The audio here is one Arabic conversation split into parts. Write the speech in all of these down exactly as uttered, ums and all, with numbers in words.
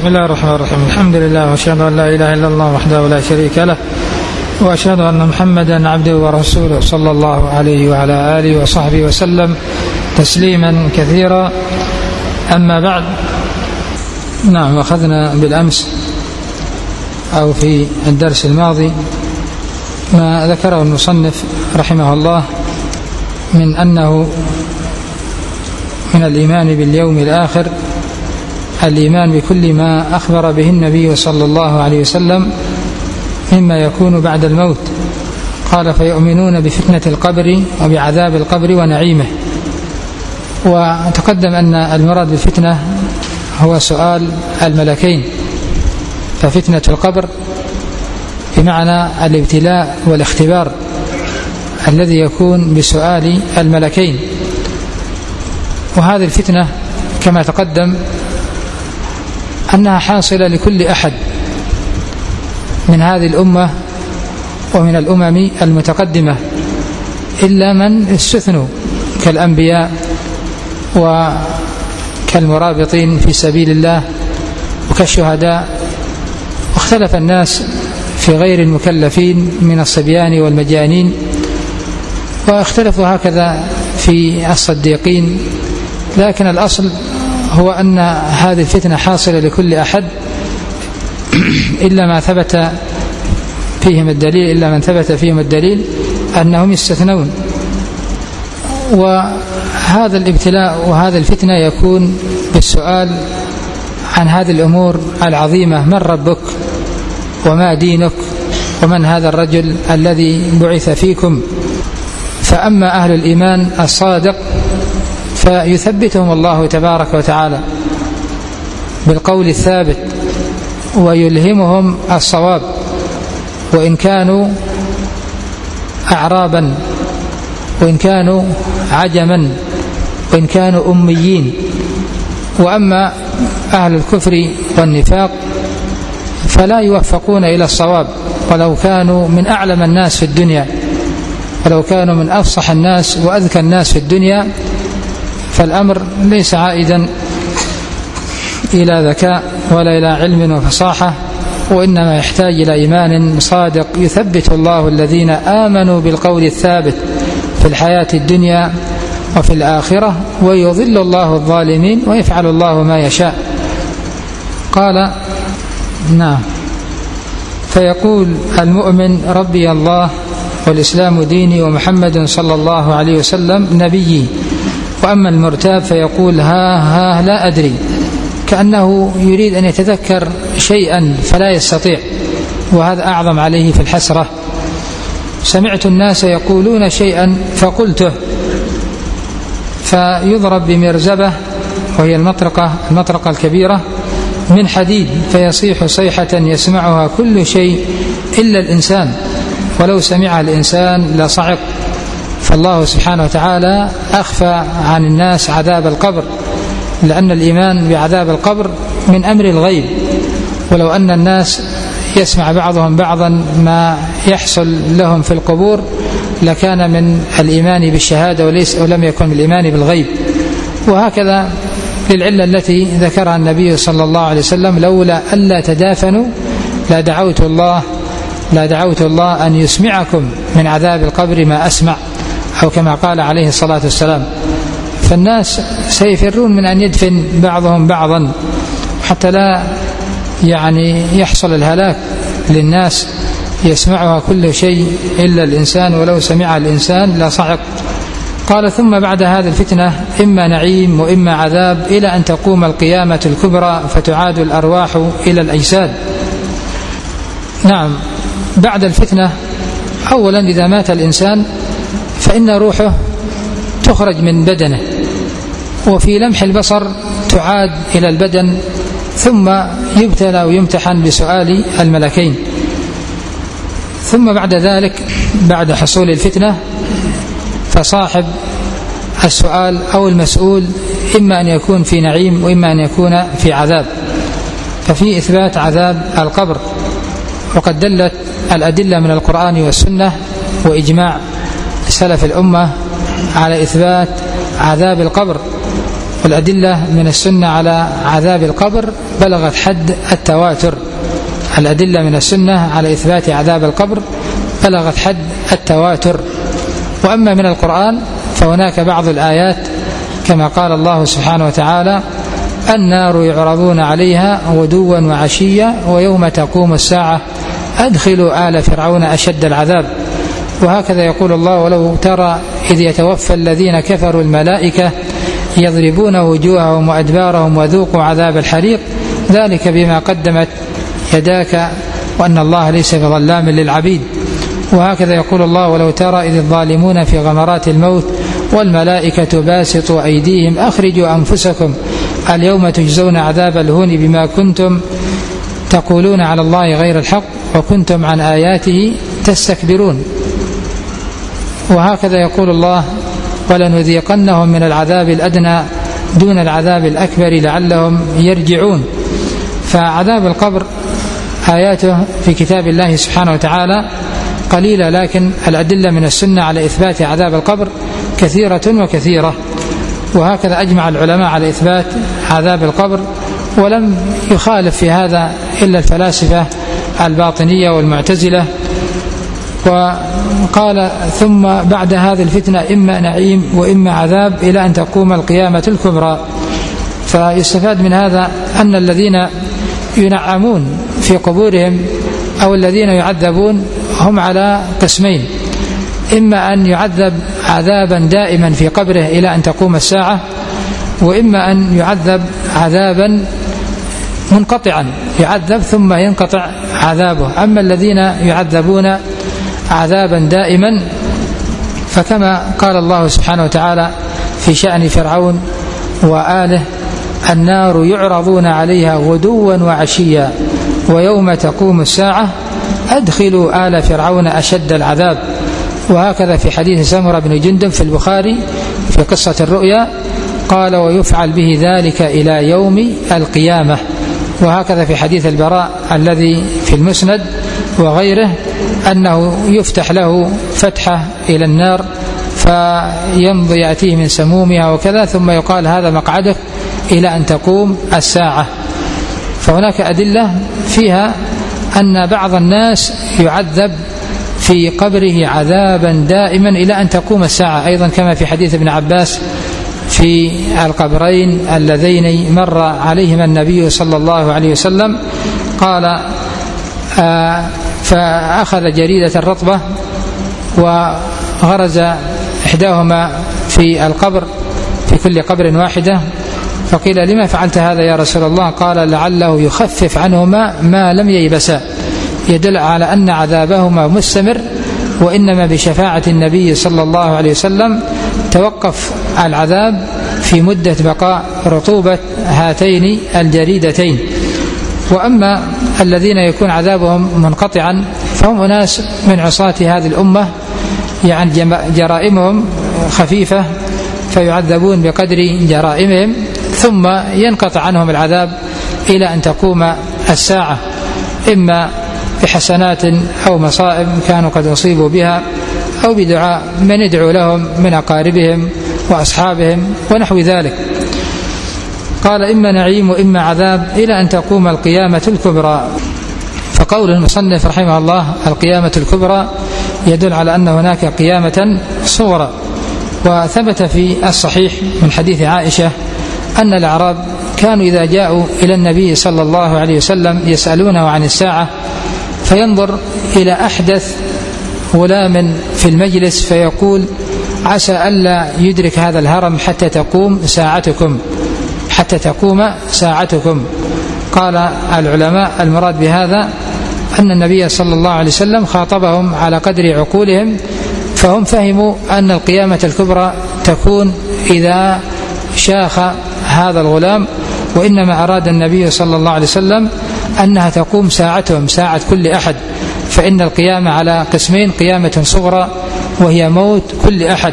بسم الله الرحمن الرحيم. الحمد لله وأشهد أن لا إله إلا الله وحده لا شريك له، وأشهد أن محمدا عبده ورسوله صلى الله عليه وعلى آله وصحبه وسلم تسليما كثيرا. أما بعد، نعم، أخذنا بالأمس أو في الدرس الماضي ما ذكره المصنف رحمه الله من أنه من الإيمان باليوم الآخر الإيمان بكل ما أخبر به النبي صلى الله عليه وسلم مما يكون بعد الموت. قال: فيؤمنون بفتنة القبر وبعذاب القبر ونعيمه. وتقدم أن المراد بالفتنة هو سؤال الملكين، ففتنة القبر بمعنى الابتلاء والاختبار الذي يكون بسؤال الملكين. وهذه الفتنة كما تقدم أنها حاصلة لكل أحد من هذه الأمة ومن الأمم المتقدمة، إلا من استثنوا كالأنبياء وكالمرابطين في سبيل الله وكالشهداء. واختلف الناس في غير المكلفين من الصبيان والمجانين، واختلفوا هكذا في الصديقين. لكن الأصل هو أن هذه الفتنة حاصلة لكل أحد إلا ما ثبت فيهم الدليل إلا من ثبت فيهم الدليل أنهم يستثنون. وهذا الابتلاء وهذا الفتنة يكون بالسؤال عن هذه الأمور العظيمة: من ربك وما دينك ومن هذا الرجل الذي بعث فيكم. فأما أهل الإيمان الصادق فيثبتهم الله تبارك وتعالى بالقول الثابت ويلهمهم الصواب، وإن كانوا أعرابا وإن كانوا عجما وإن كانوا أميين. وأما أهل الكفر والنفاق فلا يوفقون إلى الصواب ولو كانوا من أعلم الناس في الدنيا، ولو كانوا من أفصح الناس وأذكى الناس في الدنيا. فالأمر ليس عائدا إلى ذكاء ولا إلى علم وفصاحة، وإنما يحتاج إلى إيمان صادق يثبت الله الذين آمنوا بالقول الثابت في الحياة الدنيا وفي الآخرة، ويضل الله الظالمين ويفعل الله ما يشاء. قال: نعم. فيقول المؤمن: ربي الله والإسلام ديني ومحمد صلى الله عليه وسلم نبيي. وأما المرتاب فيقول: ها ها لا أدري، كأنه يريد أن يتذكر شيئا فلا يستطيع، وهذا أعظم عليه في الحسرة. سمعت الناس يقولون شيئا فقلته، فيضرب بمرزبة وهي المطرقة المطرقة الكبيرة من حديد، فيصيح صيحة يسمعها كل شيء إلا الإنسان، ولو سمعها الإنسان لصعق. فالله سبحانه وتعالى أخفى عن الناس عذاب القبر، لأن الإيمان بعذاب القبر من أمر الغيب، ولو أن الناس يسمع بعضهم بعضا ما يحصل لهم في القبور لكان من الإيمان بالشهادة وليس ولم يكن من الإيمان بالغيب. وهكذا للعلة التي ذكرها النبي صلى الله عليه وسلم: لولا ألا تدافنوا لا دعوت الله لا دعوت الله أن يسمعكم من عذاب القبر ما أسمع، أو كما قال عليه الصلاة والسلام. فالناس سيفرون من أن يدفن بعضهم بعضا حتى لا يعني يحصل الهلاك للناس يسمعها كل شيء إلا الإنسان، ولو سمع الإنسان لصعق. قال: ثم بعد هذه الفتنة إما نعيم وإما عذاب إلى أن تقوم القيامة الكبرى فتعاد الأرواح إلى الأجساد. نعم، بعد الفتنة أولا إذا مات الإنسان فإن روحه تخرج من بدنه، وفي لمح البصر تعاد إلى البدن، ثم يبتلى ويمتحن بسؤال الملكين. ثم بعد ذلك بعد حصول الفتنة فصاحب السؤال أو المسؤول إما أن يكون في نعيم وإما أن يكون في عذاب. ففي إثبات عذاب القبر، وقد دلت الأدلة من القرآن والسنة وإجماع سلف الأمة على إثبات عذاب القبر. والأدلة من السنة على عذاب القبر بلغت حد التواتر. الأدلة من السنة على إثبات عذاب القبر بلغت حد التواتر. وأما من القرآن فهناك بعض الآيات كما قال الله سبحانه وتعالى: النار يعرضون عليها غدوا وعشيا ويوم تقوم الساعة أدخلوا آل فرعون أشد العذاب. وهكذا يقول الله: ولو ترى إذ يتوفى الذين كفروا الملائكة يضربون وجوههم وأدبارهم وذوقوا عذاب الحريق ذلك بما قدمت يداك وأن الله ليس بظلام للعبيد. وهكذا يقول الله: ولو ترى إذ الظالمون في غمرات الموت والملائكة باسطوا أيديهم أخرجوا أنفسكم اليوم تجزون عذاب الهون بما كنتم تقولون على الله غير الحق وكنتم عن آياته تستكبرون. وهكذا يقول الله: ولنذيقنهم من العذاب الأدنى دون العذاب الأكبر لعلهم يرجعون. فعذاب القبر آياته في كتاب الله سبحانه وتعالى قليلة، لكن الأدلة من السنة على إثبات عذاب القبر كثيرة وكثيرة. وهكذا أجمع العلماء على إثبات عذاب القبر، ولم يخالف في هذا إلا الفلاسفة الباطنية والمعتزلة. وقال: ثم بعد هذه الفتنة إما نعيم وإما عذاب إلى أن تقوم القيامة الكبرى. فيستفاد من هذا أن الذين ينعمون في قبورهم أو الذين يعذبون هم على قسمين: إما أن يعذب عذابا دائما في قبره إلى أن تقوم الساعة، وإما أن يعذب عذابا منقطعا يعذب ثم ينقطع عذابه. أما الذين يعذبون عذابا دائما فكما قال الله سبحانه وتعالى في شأن فرعون وآله: النار يعرضون عليها غدوا وعشيا ويوم تقوم الساعة أدخلوا آل فرعون أشد العذاب. وهكذا في حديث سمرة بن جندب في البخاري في قصة الرؤيا قال: ويفعل به ذلك إلى يوم القيامة. وهكذا في حديث البراء الذي في المسند وغيره أنه يفتح له فتحة إلى النار فيمضي يأتيه من سمومها وكذا، ثم يقال: هذا مقعدك إلى أن تقوم الساعة. فهناك أدلة فيها أن بعض الناس يعذب في قبره عذابا دائما إلى أن تقوم الساعة، أيضا كما في حديث ابن عباس في القبرين اللذين مر عليهما النبي صلى الله عليه وسلم. قال: آه فأخذ جريدة رطبة وغرز إحداهما في القبر في كل قبر واحدة، فقيل: لما فعلت هذا يا رسول الله؟ قال: لعله يخفف عنهما ما لم ييبسا، يدل على أن عذابهما مستمر، وإنما بشفاعة النبي صلى الله عليه وسلم توقف العذاب في مدة بقاء رطوبة هاتين الجريدتين. وأما الذين يكون عذابهم منقطعا فهم أناس من عصاة هذه الأمة، يعني جرائمهم خفيفة فيعذبون بقدر جرائمهم ثم ينقطع عنهم العذاب إلى أن تقوم الساعة، إما بحسنات أو مصائب كانوا قد أصيبوا بها، أو بدعاء من يدعو لهم من أقاربهم وأصحابهم ونحو ذلك. قال: إما نعيم وإما عذاب إلى أن تقوم القيامة الكبرى. فقول المصنف رحمه الله القيامة الكبرى يدل على أن هناك قيامة صغرى. وثبت في الصحيح من حديث عائشة أن الأعراب كانوا إذا جاءوا إلى النبي صلى الله عليه وسلم يسألونه عن الساعة فينظر إلى أحدث غلام في المجلس فيقول: عسى ألا يدرك هذا الهرم حتى تقوم ساعتكم حتى تقوم ساعتكم. قال العلماء: المراد بهذا أن النبي صلى الله عليه وسلم خاطبهم على قدر عقولهم، فهم فهموا أن القيامة الكبرى تكون إذا شاخ هذا الغلام، وإنما أراد النبي صلى الله عليه وسلم أنها تقوم ساعتهم ساعة كل أحد، فإن القيامة على قسمين: قيامة صغرى وهي موت كل أحد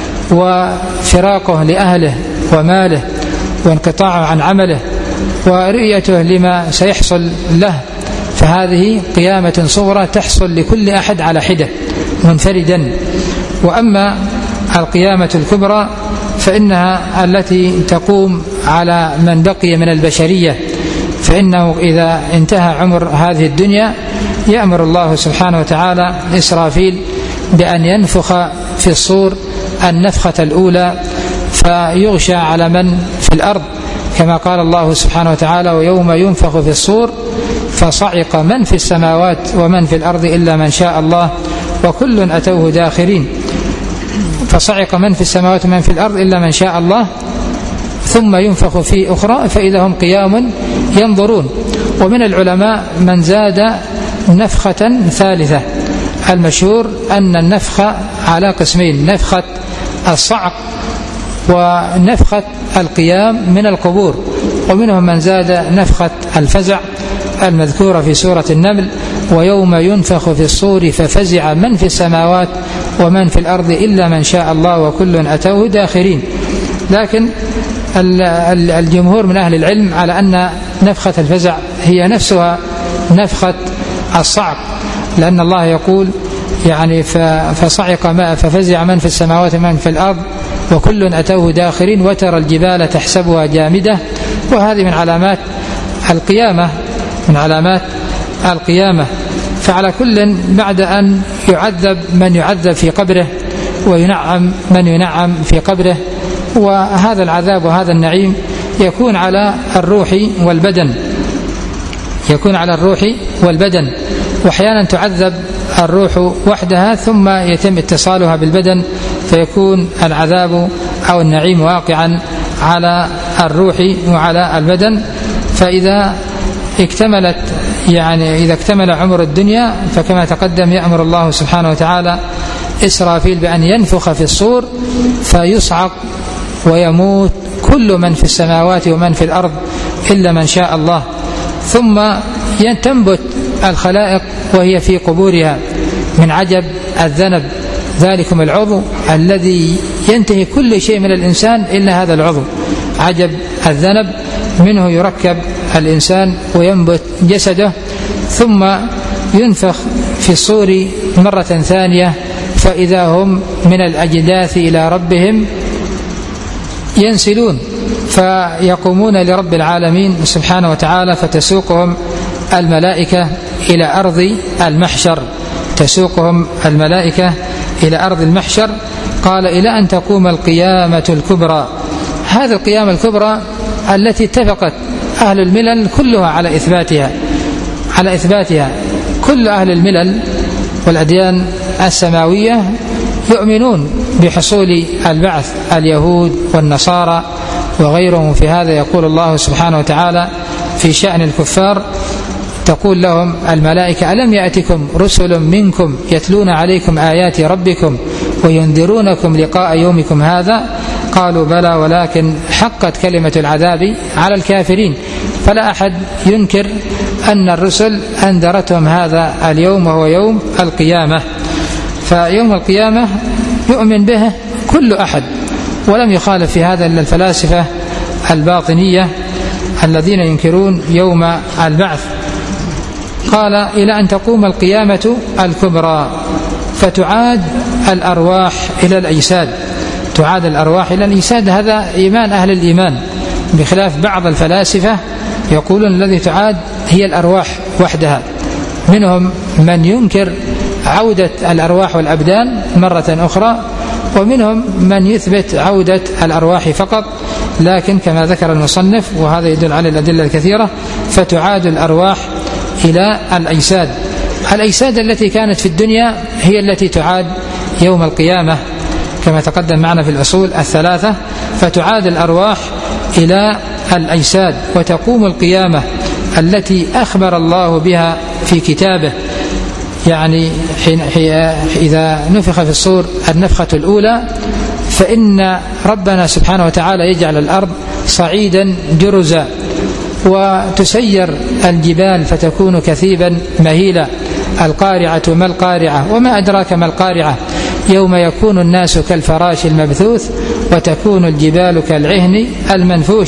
وفراقه لأهله وماله وانقطاعه عن عمله ورؤيته لما سيحصل له، فهذه قيامة صغرى تحصل لكل أحد على حدة منفردا. وأما القيامة الكبرى فإنها التي تقوم على من بقي من البشرية، فإنه إذا انتهى عمر هذه الدنيا يأمر الله سبحانه وتعالى إسرافيل بأن ينفخ في الصور النفخة الأولى فيغشى على من في الأرض، كما قال الله سبحانه وتعالى: ويوم ينفخ في الصور فصعق من في السماوات ومن في الأرض إلا من شاء الله وكل أتوه داخرين. فصعق من في السماوات ومن في الأرض إلا من شاء الله، ثم ينفخ في أخرى فإذا هم قيام ينظرون. ومن العلماء من زاد نفخة ثالثة. المشهور أن النفخة على قسمين: نفخة الصعق ونفخة القيام من القبور. ومنهم من زاد نفخة الفزع المذكورة في سورة النمل: ويوم ينفخ في الصور ففزع من في السماوات ومن في الأرض إلا من شاء الله وكل أتوه داخرين. لكن الجمهور من أهل العلم على أن نفخة الفزع هي نفسها نفخة الصعق، لأن الله يقول يعني فصعق ما ففزع من في السماوات ومن في الأرض وكل أتوه داخرين وترى الجبال تحسبها جامدة. وهذه من علامات القيامة من علامات القيامة. فعلى كل بعد أن يعذب من يعذب في قبره وينعم من ينعم في قبره، وهذا العذاب وهذا النعيم يكون على الروح والبدن يكون على الروح والبدن وأحيانا تعذب الروح وحدها ثم يتم اتصالها بالبدن فيكون العذاب أو النعيم واقعا على الروح وعلى البدن. فإذا اكتملت يعني إذا اكتمل عمر الدنيا فكما تقدم يأمر الله سبحانه وتعالى إسرافيل بأن ينفخ في الصور فيصعق ويموت كل من في السماوات ومن في الأرض إلا من شاء الله، ثم تنبت الخلائق وهي في قبورها من عجب الذنب. ذلكم العضو الذي ينتهي كل شيء من الإنسان إلا هذا العضو، عجب الذنب، منه يركب الإنسان وينبت جسده، ثم ينفخ في الصور مرة ثانية فإذا هم من الأجداث إلى ربهم ينسلون، فيقومون لرب العالمين سبحانه وتعالى فتسوقهم الملائكة إلى أرض المحشر تسوقهم الملائكة إلى أرض المحشر. قال: إلى أن تقوم القيامة الكبرى. هذه القيامة الكبرى التي اتفقت أهل الملل كلها على إثباتها على إثباتها كل أهل الملل والأديان السماوية يؤمنون بحصول البعث، اليهود والنصارى وغيرهم. في هذا يقول الله سبحانه وتعالى في شأن الكفار: تقول لهم الملائكة: ألم يأتكم رسل منكم يتلون عليكم آيات ربكم وينذرونكم لقاء يومكم هذا؟ قالوا: بلى ولكن حقت كلمة العذاب على الكافرين. فلا أحد ينكر أن الرسل أنذرتهم هذا اليوم وهو يوم القيامة. فيوم القيامة يؤمن به كل أحد، ولم يخالف في هذا إلا الفلاسفة الباطنية الذين ينكرون يوم البعث. قال: إلى أن تقوم القيامة الكبرى فتعاد الأرواح إلى الأجساد تعاد الأرواح إلى الأجساد. هذا إيمان أهل الإيمان، بخلاف بعض الفلاسفة يقولون الذي تعاد هي الأرواح وحدها. منهم من ينكر عودة الأرواح والأبدان مرة أخرى، ومنهم من يثبت عودة الأرواح فقط. لكن كما ذكر المصنف وهذا يدل على الأدلة الكثيرة فتعاد الأرواح إلى الأجساد. الأجساد التي كانت في الدنيا هي التي تعاد يوم القيامة كما تقدم معنا في الأصول الثلاثة. فتعاد الأرواح إلى الأجساد وتقوم القيامة التي أخبر الله بها في كتابه. يعني حين إذا نفخ في الصور النفخة الأولى فإن ربنا سبحانه وتعالى يجعل الأرض صعيدا جرزا وتسير الجبال فتكون كثيبا مهيلا. القارعة ما القارعة وما أدراك ما القارعة يوم يكون الناس كالفراش المبثوث وتكون الجبال كالعهن المنفوش.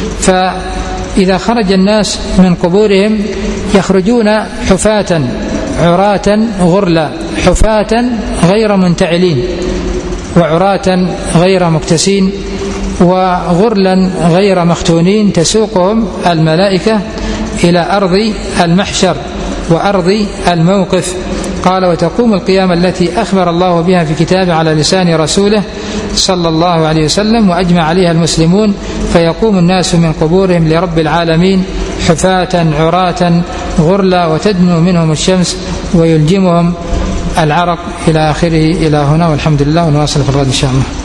فإذا خرج الناس من قبورهم يخرجون حفاة عراة غرلا حفاة غير منتعلين. وعراة غير مكتسين وغرلا غير مختونين تسوقهم الملائكة إلى أرض المحشر وأرض الموقف. قال: وتقوم القيامة التي أخبر الله بها في كتابه على لسان رسوله صلى الله عليه وسلم وأجمع عليها المسلمون، فيقوم الناس من قبورهم لرب العالمين حفاة عراة غرلا، وتدنو منهم الشمس ويلجمهم العرق، إلى آخره. إلى هنا، والحمد لله، ونواصل في الغد إن شاء الله.